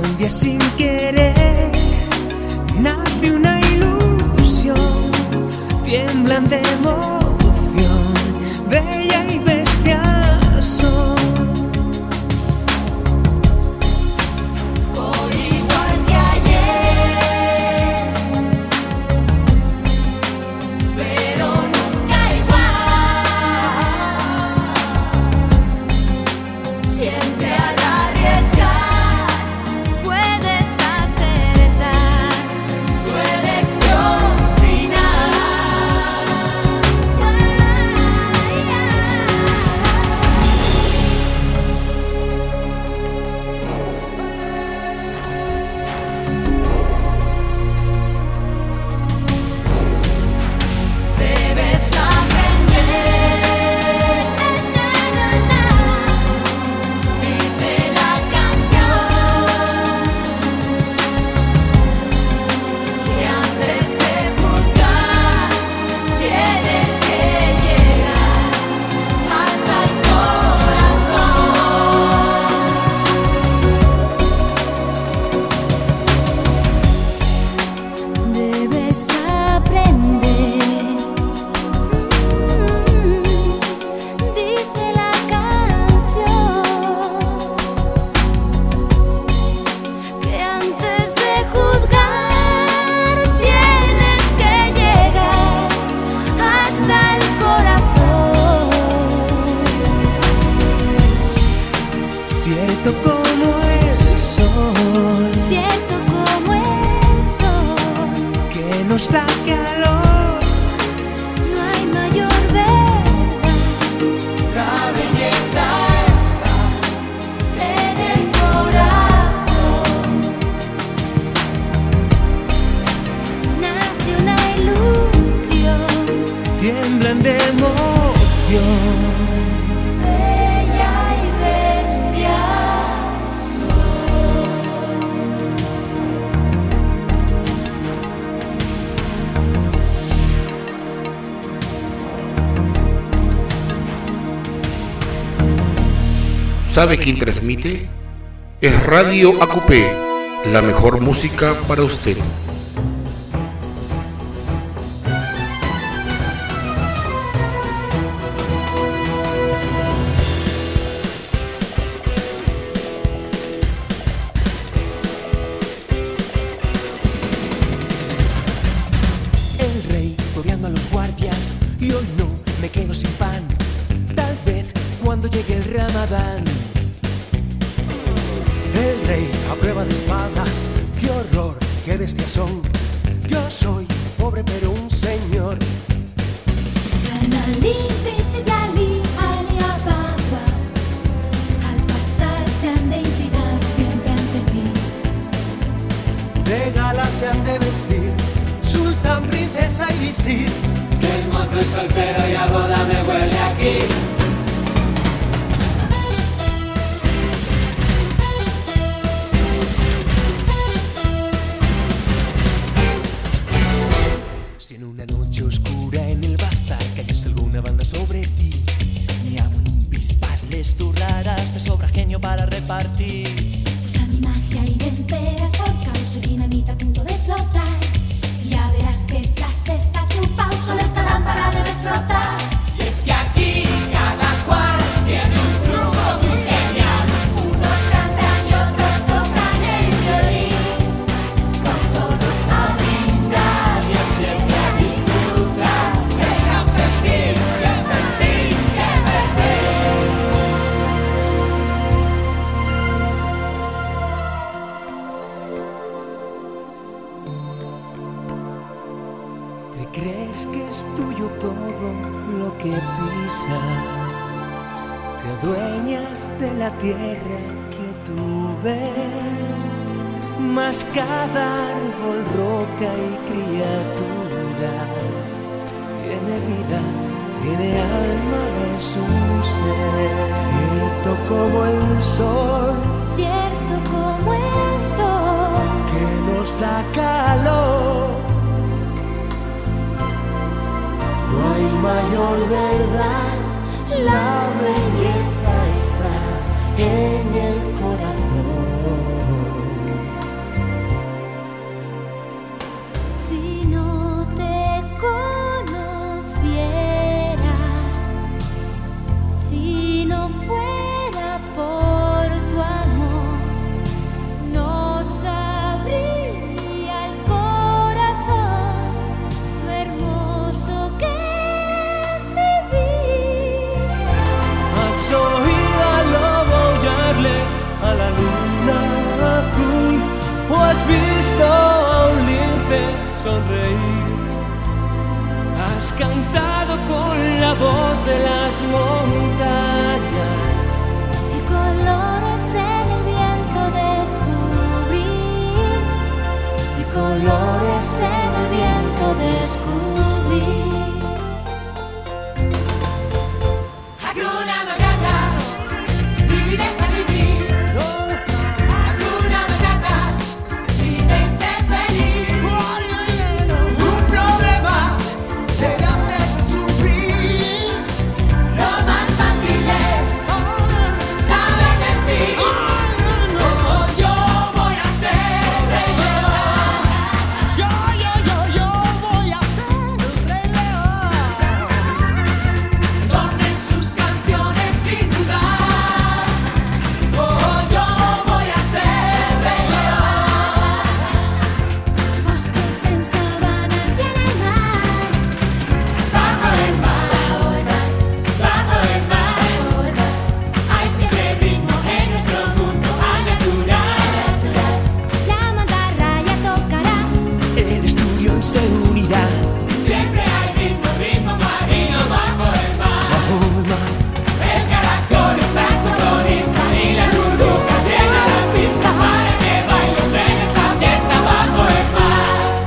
un día sin querer nace una ilusión, tiemblan de emoción, bella y bestia son. Hoy igual que ayer, pero nunca igual. Siempre al arriesgar puedes acertar tu elección final. Debes aprender, dice la canción, que antes de juzgar tienes que llegar hasta el corazón. Debes aprender, dice la canción, que antes de juzgar tienes que llegar hasta el corazón. Cierto como el sol, Cierto como el sol, que nos da calor. no hay mayor verdad. La belleza está en el corazón. Nace una ilusión, Tiemblan de emoción. bella y bestia ¿Sabe quién transmite? Es Radio AQP, la mejor música para usted. El rey rodeando a los guardias, yo no me quedo sin pan. Tal vez cuando llegue el Ramadán. El rey a prueba de espadas, qué horror, qué bestias son. Yo soy pobre pero un señor. Analí, Bidali, Ali Ababa. Al pasar se han de inclinar siempre ante ti. De gala se han de vestir, sultán, princesa y visir. Que el mozo es soltero y a boda me huele aquí. Si en una noche oscura en el bazar cayese alguna banda sobre ti, Mi amo en un pispás les zurrarás, te sobra genio para repartir. Usa mi magia y vencerás por caos y dinamita a punto de explotar. Ya verás que flash está chupado, solo esta lámpara debes frotar. Y es que aquí cada cual tiene un truco muy genial. Unos cantan y otros tocan el violín. Con todos a brindar y empiece a disfrutar. Venga un festín, qué festín, qué festín. ¿te crees que es tuyo todo lo que pisas? Te adueñas de la tierra que tú ves, mas cada árbol, roca y criatura tiene vida, tiene alma, es un ser. Cierto como el sol, Cierto como el sol, que nos da calor. No hay mayor verdad, la belleza está en el corazón. sonreír. Has cantado con la voz de las montañas y colores en el viento descubrir, y colores en el viento descubrir. Hakuna Matata, vive para vivir. Hakuna Matata, vive y sé feliz. Un problema debe hacer sufrir. Lo más fácil es saber decir: oh, yo voy a ser rey león. Yo voy a ser el rey león. Donde en sus canciones sin dudar, oh, yo voy a ser rey león. Bosques en sabanas y en el mar, Bajo el mar, bajo el mar, hay siempre ritmo en nuestro mundo al natural. la mantarraya tocará. el estudio se unirá. Siempre hay ritmo marino bajo el mar. El caracol es saxofonista y las burbujas llenan la pista para que bailes en esta fiesta bajo el mar.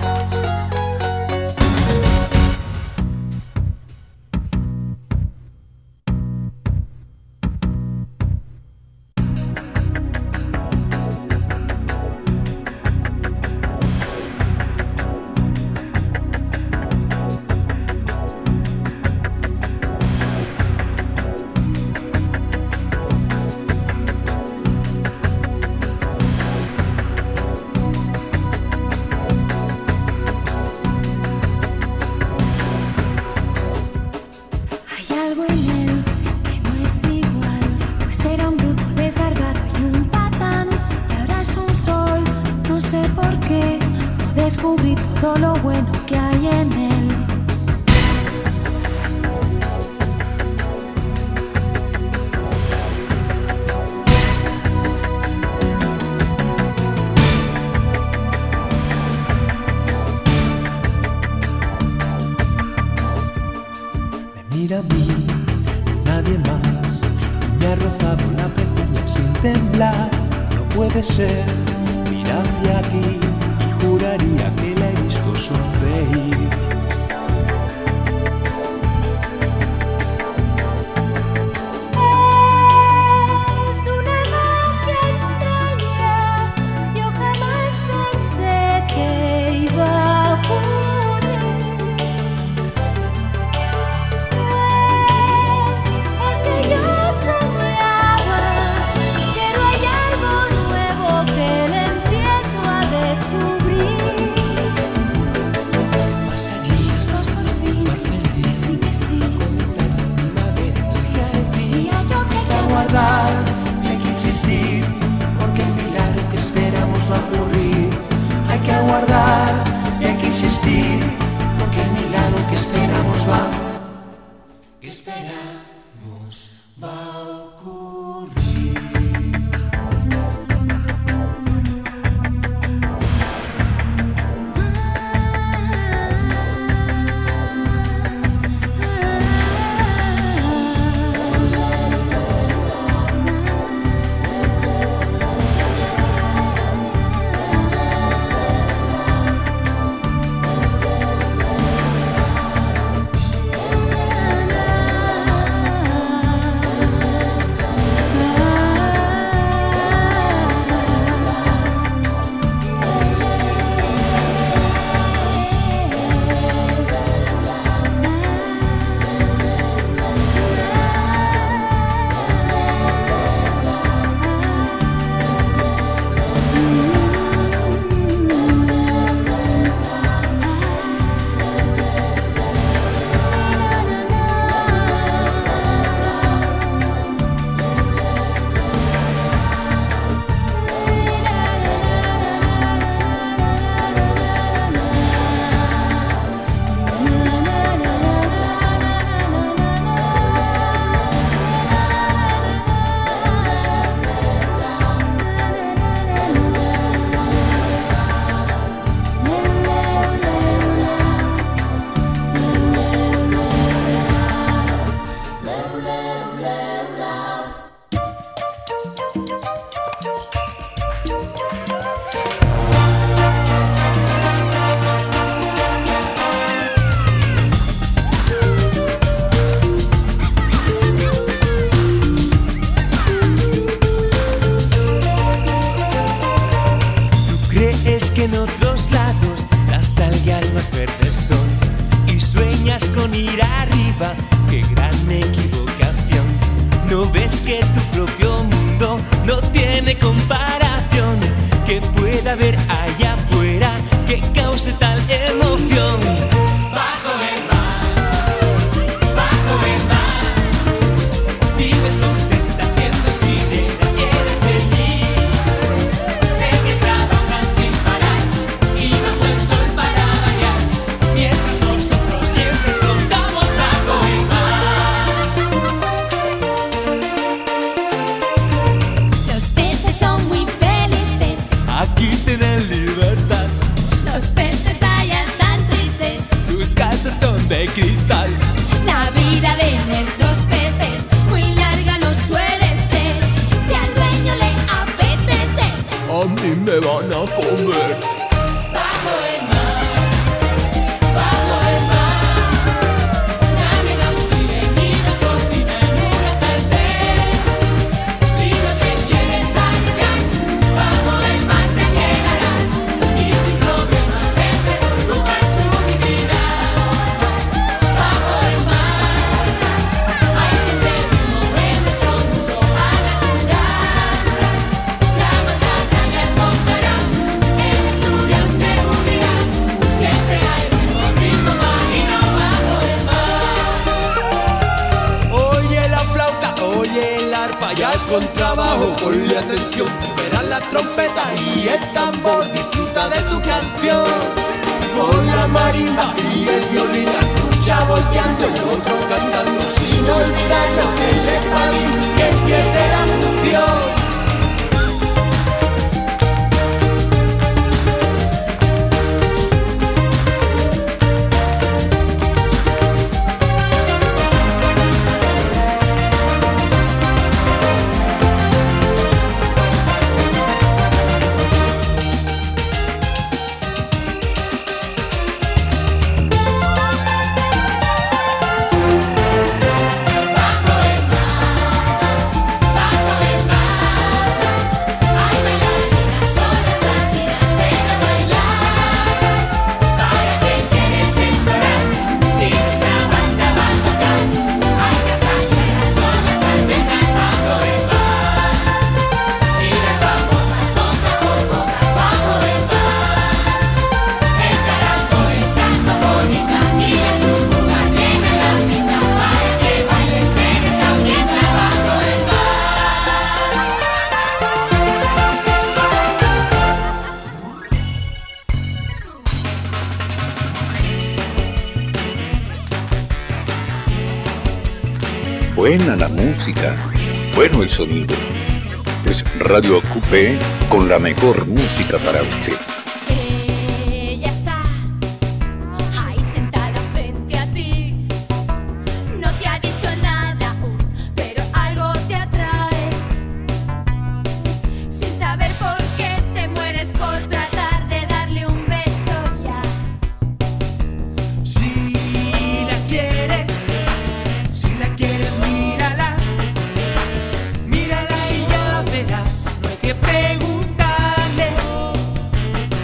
Hay algo en él que no es igual, pues era un bruto desgargado y un patán, y ahora es un sol, no sé por qué, no descubrí todo lo bueno que hay en él. Me mira a mí, nadie más. Me ha rozado la pezuña sin temblar. No puede ser, mira hacia aquí y juraría que la he visto sonreír. Es una magia extraña, yo jamás pensé que iba a ocurrir. Pues el que yo soñaba, pero hay algo nuevo que le empiezo a descubrir. Más allí, Los dos por fin, mar feliz, que sí, comenzar primavera, energía de ti. y hay yo que Guardar, hay que insistir, porque el milagro que esperamos va a ocurrir. Hay que aguardar y hay que insistir, porque el milagro que esperamos va a ocurrir. en otros lados las algas más verdes son. Y sueñas con ir arriba, qué gran equivocación. ¿No ves que tu propio mundo no tiene comparación? ¿Qué puede haber allá afuera que cause tal emoción? Bajo el mar, vives contenta siendo sirena, eres feliz. Sé que trabajan sin parar y bajo el sol para bañar, mientras nosotros siempre flotamos bajo el mar. Los peces son muy felices, Aquí tienen libertad, los peces allá están tristes. sus casas son de cristal. La vida de nuestros peces muy larga no suele ser. Si al dueño le apetece, A mí me van a comer. Bajo el mar, nadie nos vive ni nos cocina en una sartén. Si no te quieres arriesgar, bajo el mar te quedarás y sin problemas entre burbujas tu vivirás. Bajo el mar, hay siempre ritmo en nuestro mundo a natural. La maldad ya encontrará, el estudio se unirá. Siempre hay ritmo marino bajo el mar. Oye la flauta, oye el arpa y al contrabajo ponle atención. Verás la trompeta y el tambor, disfruta de tu canción. Con la marimba y el violín, escucha volteando y otro cantando, sin olvidar lo que le parí, que empiece la función. Hay bailarinas solas latinas de no bailar. ¿Para qué quieres explorar? Si nuestra banda va a tocar, hay castañuelas, son las almejas bajo el mar. Y las babosas son jocosas bajo el mar. El caracol es saxofonista y las burbujas llenan la pista para que bailes en esta fiesta bajo el mar. Buena la música, bueno el sonido. Es Radio Acupé con la mejor música para usted. ella está ahí sentada frente a ti. No te ha dicho nada aún, pero algo te atrae. Sin saber por qué te mueres por tratar de darle un beso ya. Si la quieres, mírala. Mírala y ya verás, no hay que preguntarle.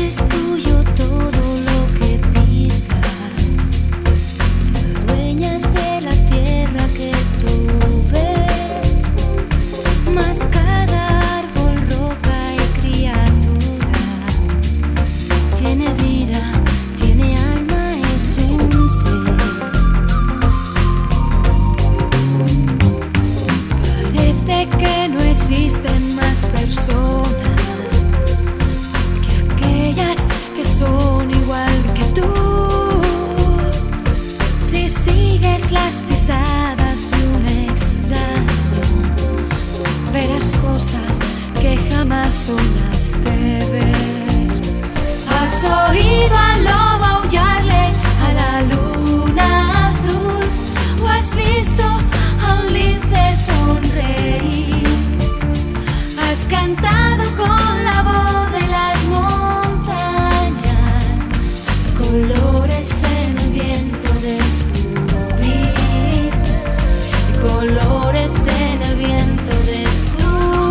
es tuyo todo lo que pisas, te adueñas de la tierra que tú ves, mas cada árbol, roca y criatura tiene vida, tiene alma, es un ser. Parece que no existen más personas que son igual que tú. Si sigues las pisadas de un extraño, verás cosas que jamás soñaste ver. ¿Has oído al lobo aullarle a la luna azul? ¿O has visto a un lince sonreír? ¿Has cantado con la voz de las montañas, colores en el viento descubrir, y colores en el viento descubrir?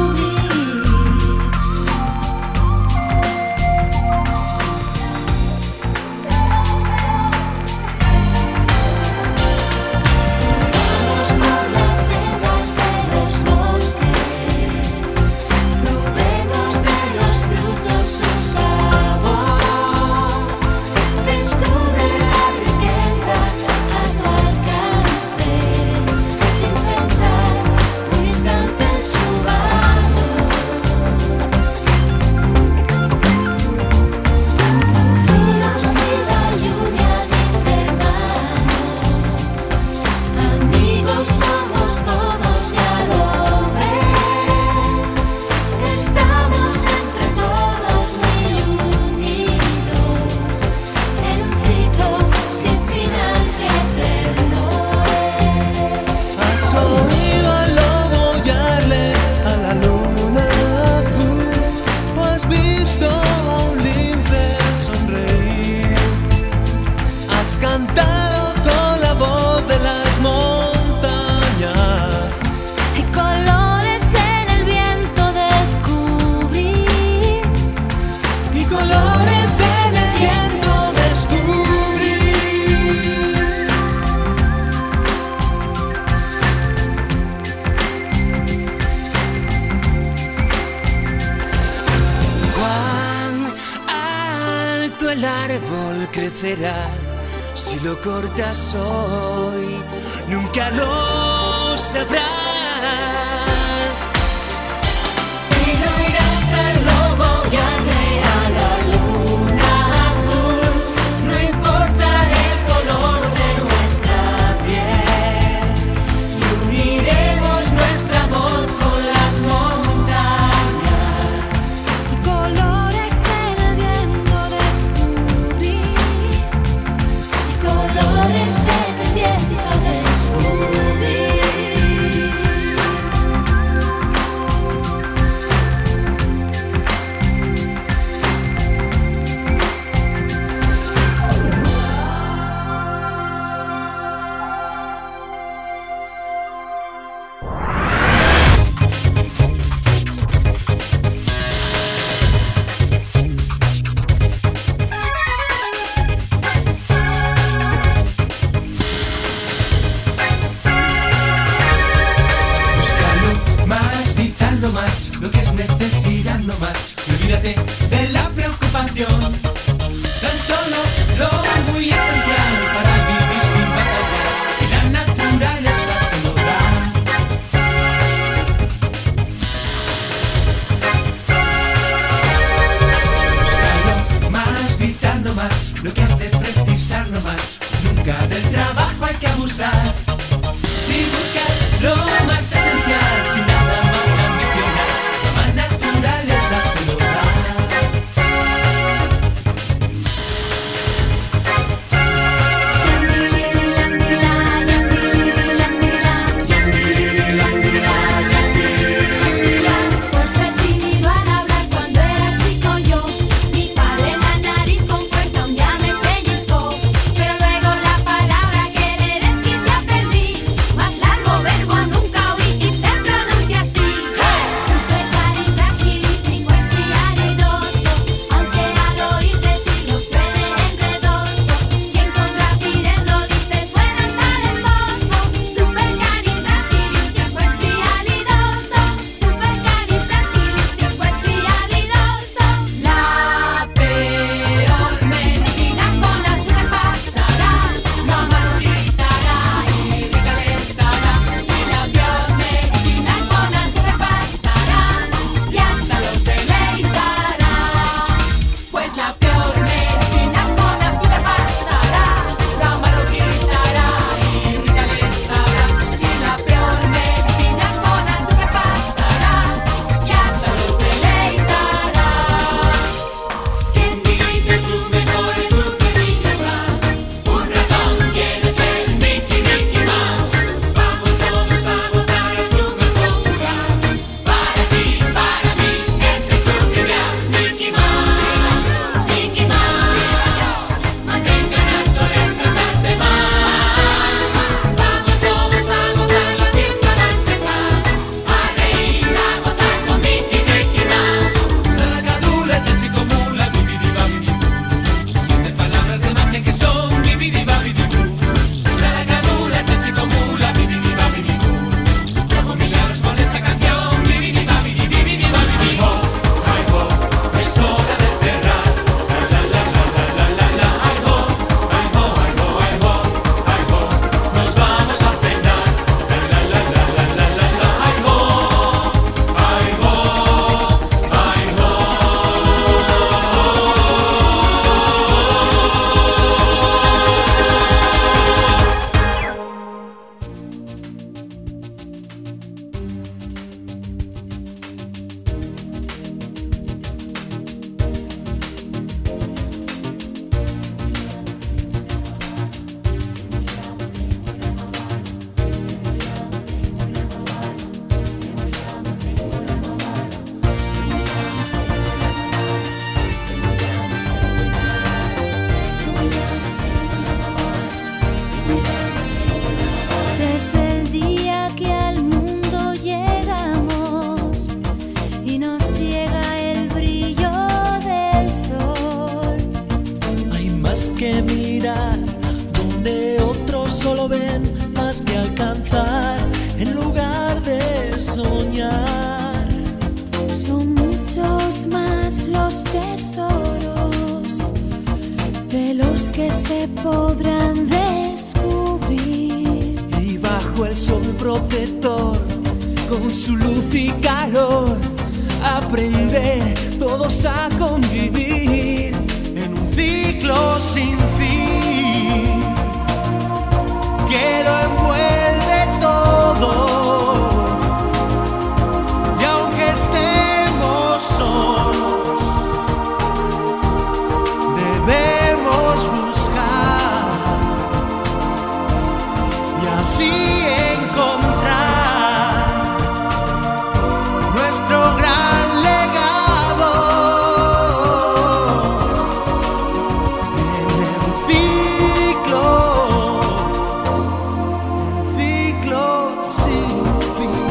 Si lo cortas hoy, nunca lo sabrás. Y no irás al lobo y a la luna azul. No importa el color de nuestra piel, y uniremos nuestra voz con las montañas. Y colores en el viento descubrir, colores en el viento descubrir. Lo que es necesidad no más, y olvídate de la preocupación. Tan solo lo muy esencial para vivir sin batallar, y la naturaleza te lo da. Busca lo más vital no más, lo que has de precisar no más. Nunca del trabajo hay que abusar. Si buscas lo más esencial, sin nada más ambicionar, la naturaleza te lo da. Por ser tímido al hablar cuando era chico yo, mi padre en la nariz con cuenta un día me pellizcó, pero luego la palabra que le desquicié Desde el día que al mundo llegamos y nos ciega el brillo del sol. Hay más que mirar donde otros solo ven, más que alcanzar en lugar de soñar. Son muchos más los tesoros de los que se podrán descubrir. Y bajo el sol protector, con su luz y calor, aprender todos a convivir en un ciclo sin fin que lo envuelve todo. Y aunque estemos solos, debemos buscar y así encontrar nuestro gran legado en el ciclo sin fin.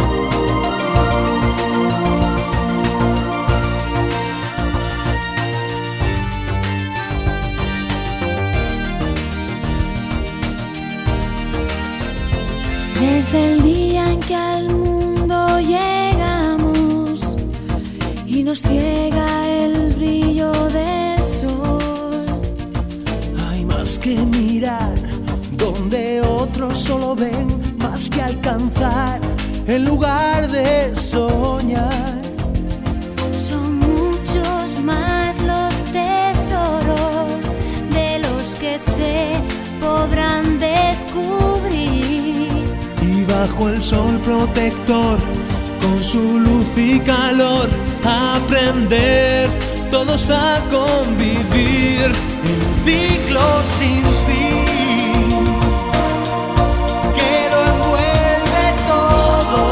Desde el día en que al mundo llegamos y nos ciega el brillo del sol. Hay más que mirar donde otros solo ven, más que alcanzar en lugar de soñar. Son muchos más los tesoros de los que se podrán descubrir. Y bajo el sol protector, con su luz y calor, aprender todos a convivir en un ciclo sin fin que lo envuelve todo.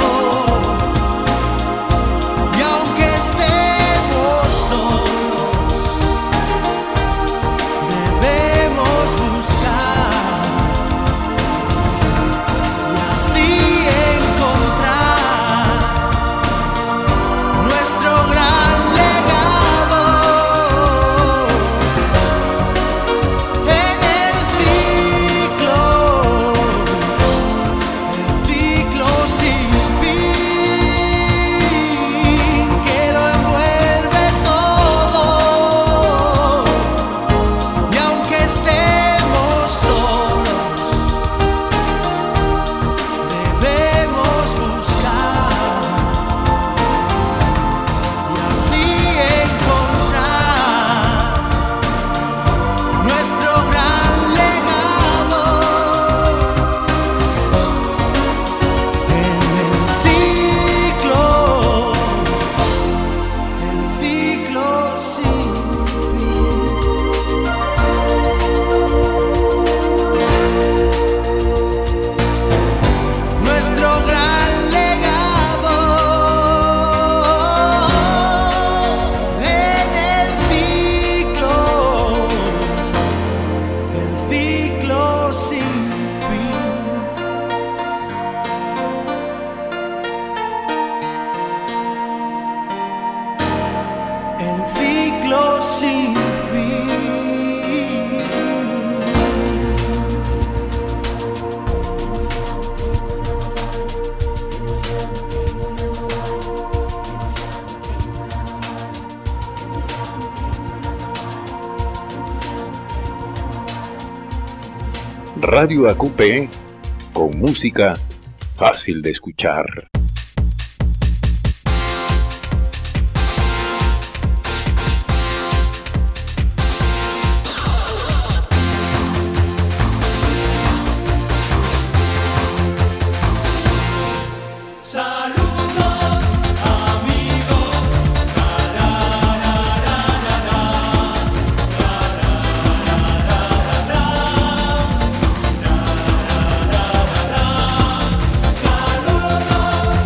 Y aunque estemos solos, debemos buscar y así encontrar nuestro gran legado en el ciclo sin fin que lo envuelve todo. Y aunque estemos solos, debemos buscar y así encontrar nuestro gran legado en el ciclo sin fin. Nuestro gran legado en el ciclo sin fin. El ciclo sin fin. Radio AQP, con música fácil de escuchar. Saludos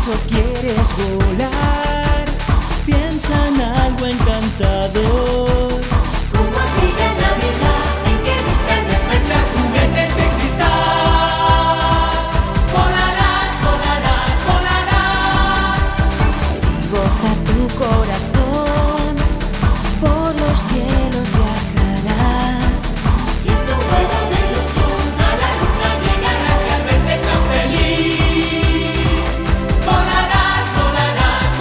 ¿Acaso quieres volar? Piensa en algo encantador. Como aquella Navidad en que viste al despertar juguetes de cristal. Volarás, volarás, volarás. Si goza tu corazón, por los cielos viajarás. Y en tu vuelo de ilusión a la luna llegarás y al verte tan feliz. Volarás, volarás,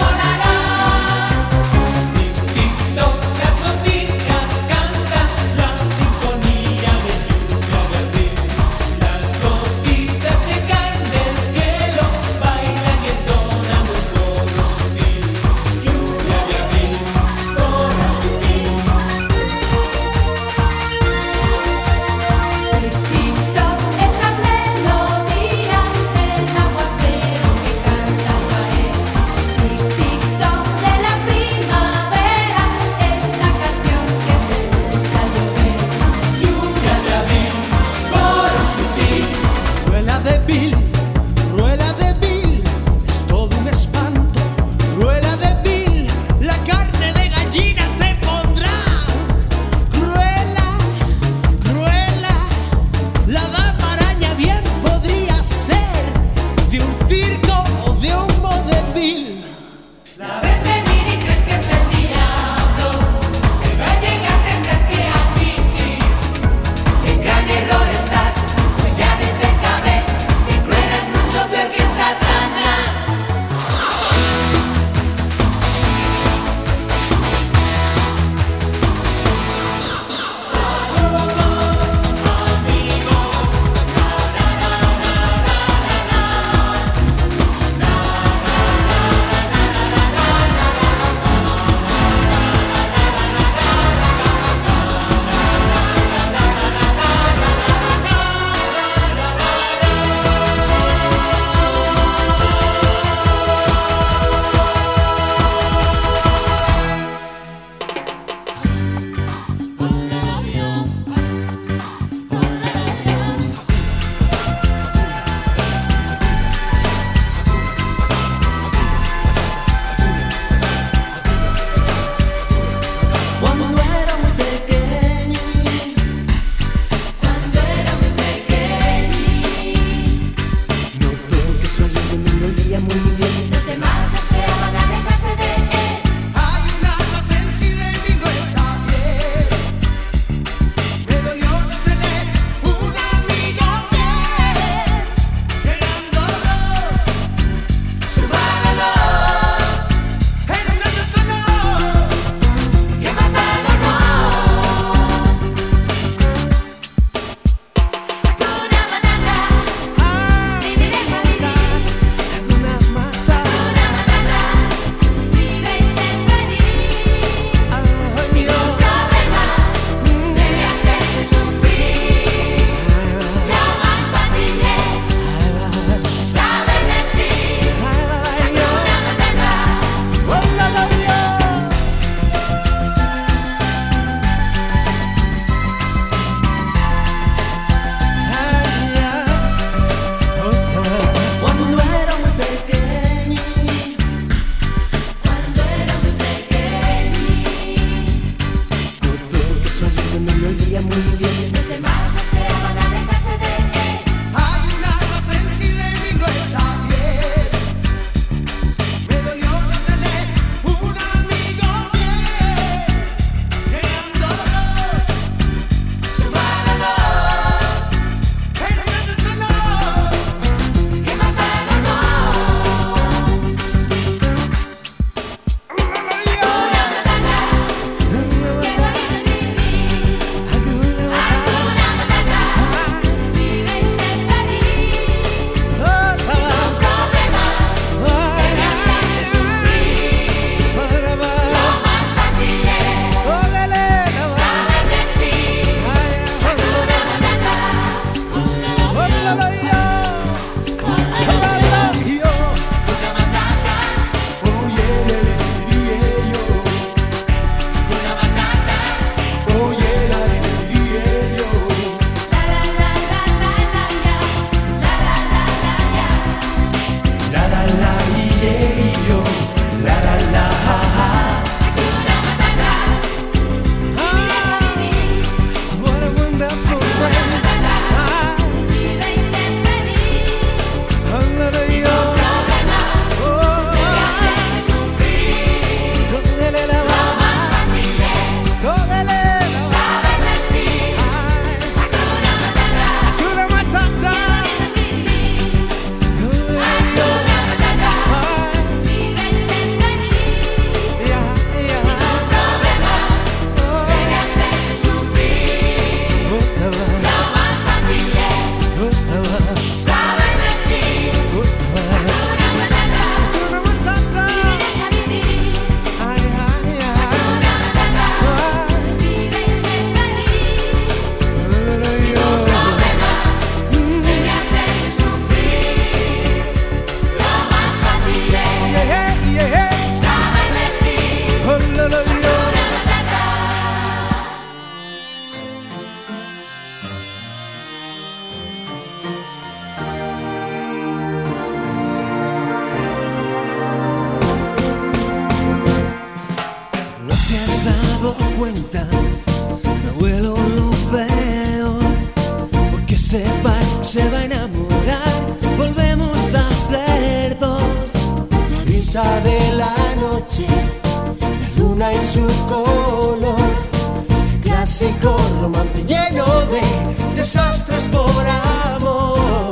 Se va a enamorar, volvemos a ser dos. La brisa de la noche, la luna y su color, el clásico romance lleno de desastres por amor.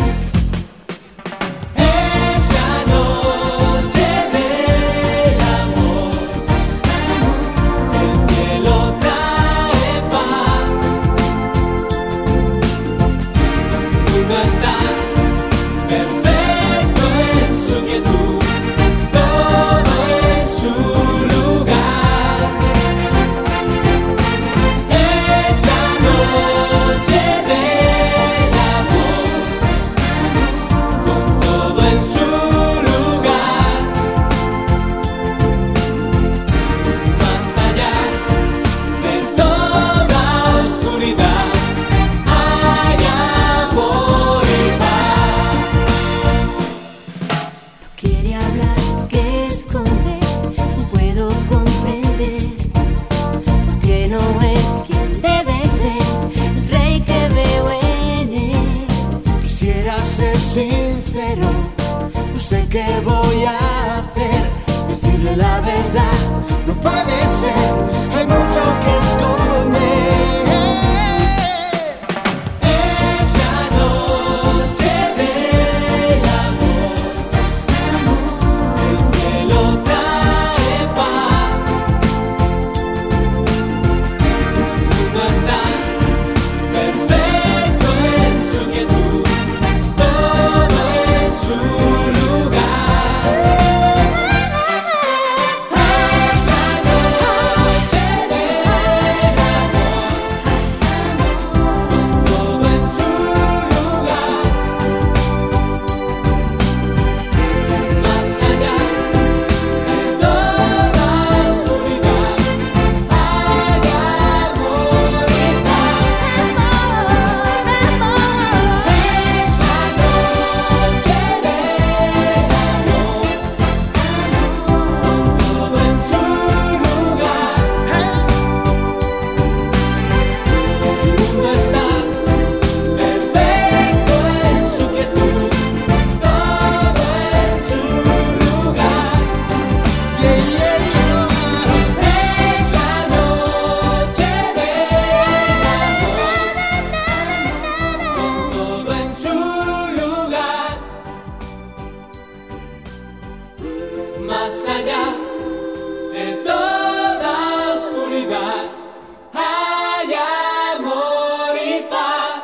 Es la noche del amor, el cielo trae paz. No está perfecto en su quietud, todo en su lugar. Es la noche del amor, con todo en su lugar. Más allá de toda oscuridad hay amor. Quiere hablar, que esconde, no puedo comprender porque no es quien debe ser el rey que veo en él. Quisiera ser sincero, no sé qué voy a hacer. Decirle la verdad no puede ser, hay mucho que esconder. Es la noche del amor, el cielo trae paz. No está perfecto en su quietud, todo en su lugar. Es la noche del amor, todo en su lugar. Más allá de toda oscuridad hay amor y paz. Es la noche del amor, todo en su lugar. El mundo está perfecto en su quietud, todo en su lugar. Es la noche del amor, todo en su lugar. Más allá de toda oscuridad hay amor y paz.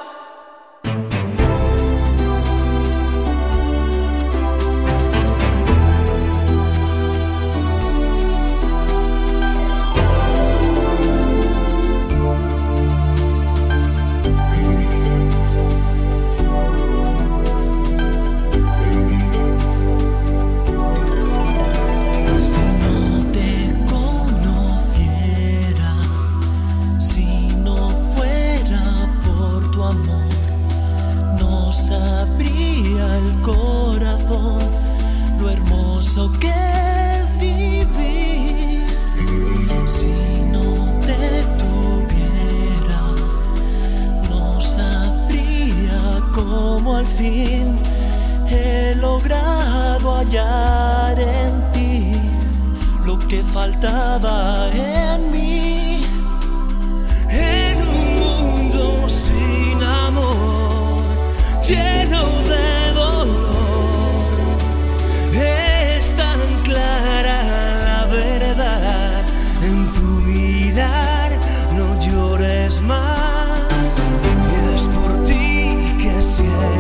Si no te conociera, si no fuera por tu amor, no sabría el corazón lo hermoso que es vivir. Si no te tuviera, no sabría cómo al fin he logrado hallar en ti lo que faltaba en mí. En un mundo sin amor, lleno de dolor, es tan clara la verdad en tu mirar. No llores más, y es por ti que siento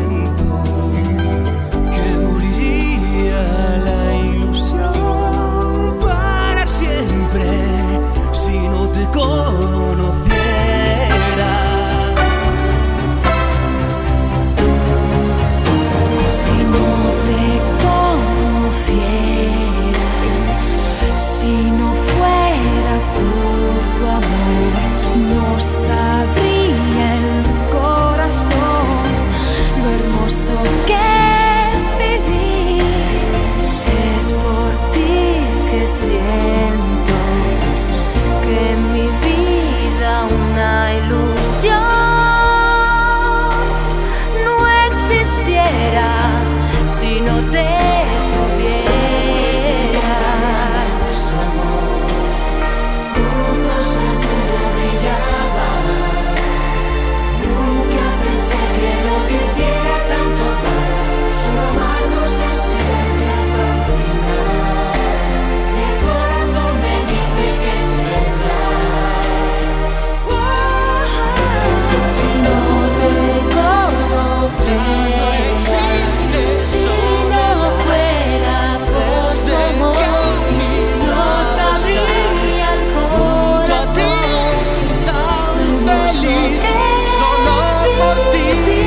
eso que es vivir. Es por ti que siento que en mi vida una ilusión no existiera si no te tuviera. Nuestro amor, juntos el mundo brillaba. Nunca pensé que lo viviera tanto mal, solo amarnos en silencio hasta el final. Mi corazón me dice que es verdad. Si no te conociera, si no fuera por tu amor, no sabría el corazón tan feliz, solo por ti.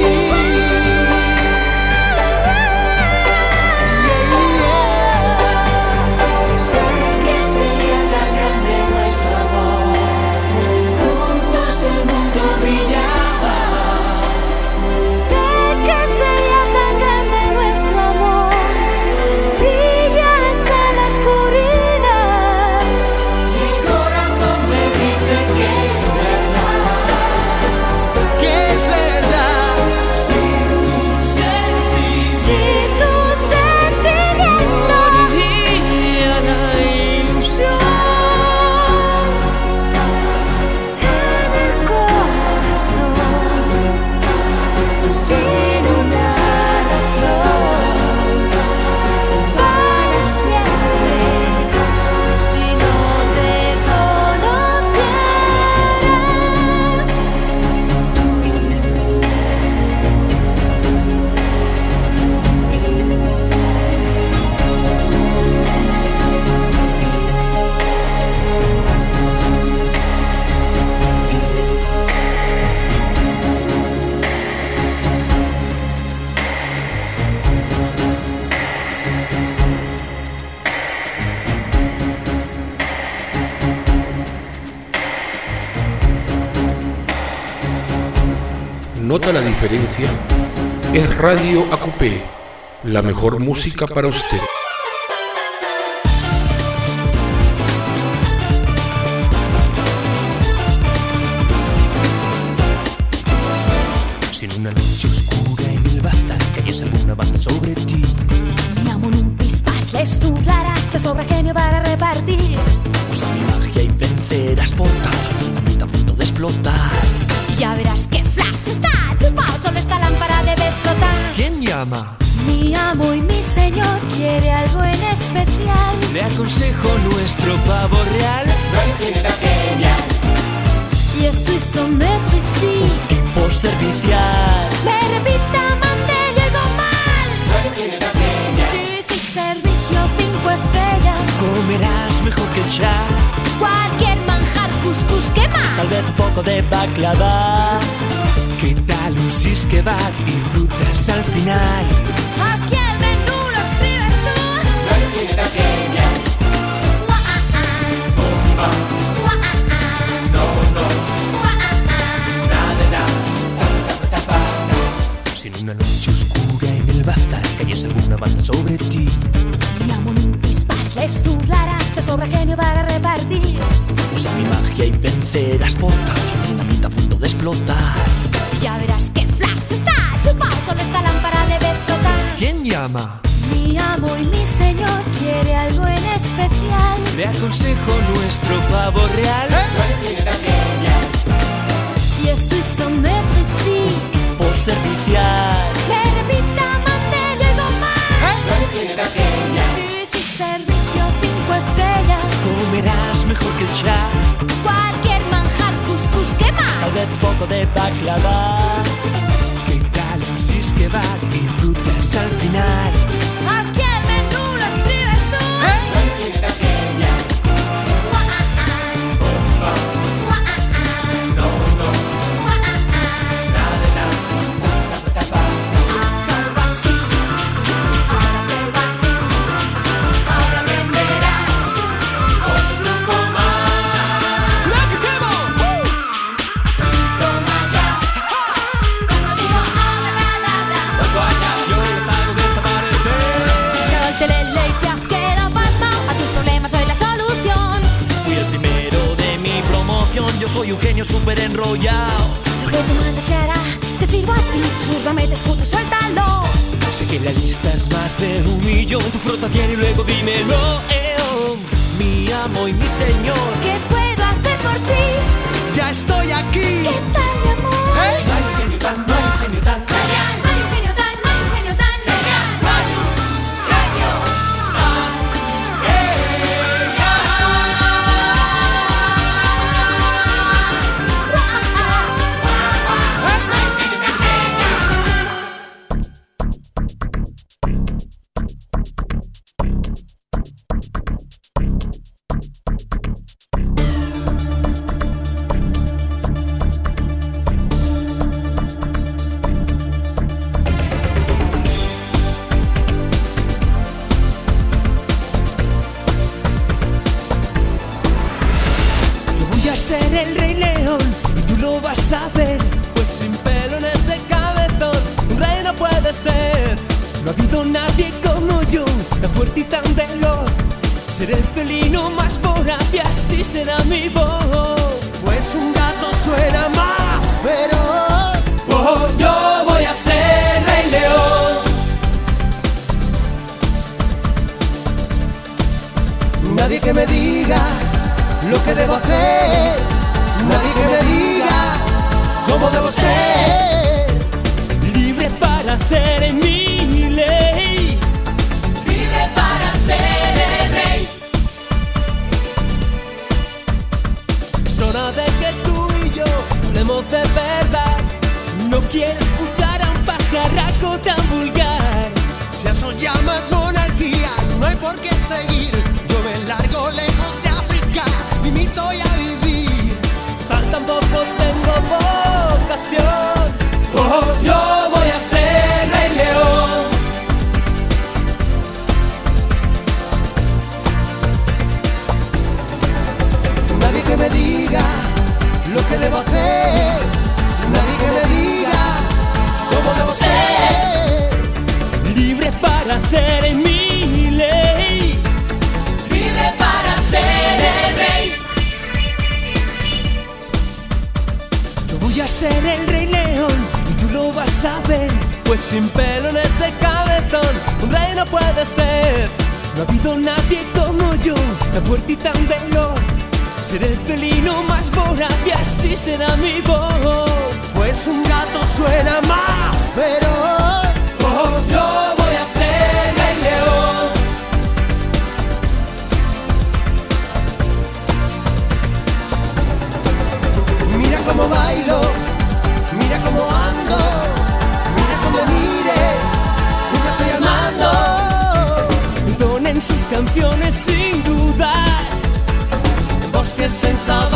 Sé que sería tan grande nuestro amor, juntos el mundo brillaba. Sé que sería tan grande nuestro amor, brilla hasta la oscuridad. Mi corazón me dice que es verdad, Que es verdad, sin tu sentimiento. Si tu sentimiento moriría la ilusión. en el corazón, sin una razón, para siempre, si no te conociera. ¿Nota la diferencia? Es Radio ACUPE, la mejor música para usted. Si en una noche oscura en el bazar cayese alguna banda sobre ti, Mi amor, un pispás les zurrarás, te sobra genio para repartir. usa mi magia y vencerás por causa de dinamita a punto de explotar. Ya verás que Flash está chupado, solo esta lámpara debes flotar. ¿Quién llama? Mi amo y mi señor quiere algo en especial. Le aconsejo nuestro pavo real, Je suis son maître ici. tipo servicial. Me repita, mande, llegó mal. Sí, servicio 5 estrellas. Comerás mejor que el chá, Cualquier manjar, cuscús, quema. tal vez un poco de baklava. ¿Qué tal un sis kebab y frutas al final? Aquí el menú lo escribes tú. Si en una noche oscura en el bazar cayese alguna banda sobre ti, Mi amor, un pispás les zurrarás, te sobra genio para repartir. usa mi magia y vencerás por causa de dinamita a punto de explotar. Ya verás que Flash está chupado, solo esta lámpara debes flotar. ¿Quién llama? Mi amo y mi señor quiere algo en especial. Le aconsejo nuestro pavo real, Je suis son maître ici. por servicial. Me repita, mande, llegó mal. Sí, servicio 5 estrellas. Comerás mejor que el chá, Cualquier manjar, cuscús, quema. tal vez un poco de baklava. ¿Qué tal un sis kebab y frutas al final? Aquí el menú lo escribes tú. Cuando digo ahora, soy un genio súper enrollado. Lo que tú mandas se hará, te sirvo a ti. Susurrame, te escucho, suéltalo. Sé que la lista es más de 1 millón. Tu frota bien y luego dímelo. Mi amo y mi señor, ¿qué puedo hacer por ti? ya estoy aquí. ¿Qué tal, mi amor? No hay genio tan, no hay genio tan Genial, no hay un genio tan, no hay un genio tan genial. Ser el Rey León y tú lo vas a ver, pues sin pelo en ese cabezón un rey no puede ser. No ha habido nadie como yo, tan fuerte y tan veloz. Seré el felino más voraz y así será mi voz. Pues un gato suena más feroz. Oh, yo voy a ser Rey León. Nadie que me diga lo que debo hacer, nadie que me diga cómo debo ser. Libre para hacer en mi ley, libre para ser el rey. Es hora de que tú y yo hablemos de verdad. No quiero escuchar a un pajarraco tan vulgar. Si eso llamas monarquía, no hay por qué seguir. Yo me largo lejos de África, limito a vivir. Tampoco tengo vocación. Oh, yo voy a ser Rey León. Nadie que me diga lo que debo hacer, nadie que me diga cómo debo ser. Libre para hacer en mi ley, libre para ser el rey. Yo voy a ser el Rey León y tú lo vas a ver, pues sin pelo en ese cabezón un rey no puede ser. No ha habido nadie como yo, tan fuerte y tan veloz. Seré el felino más voraz y así será mi voz. Pues un gato suena más feroz. Oh, yo voy a ser Rey León. Mira cómo bailo, mira cómo ando, mires donde mires, siempre estoy al mando. Entonen sus canciones sin dudar, bosques en sabor.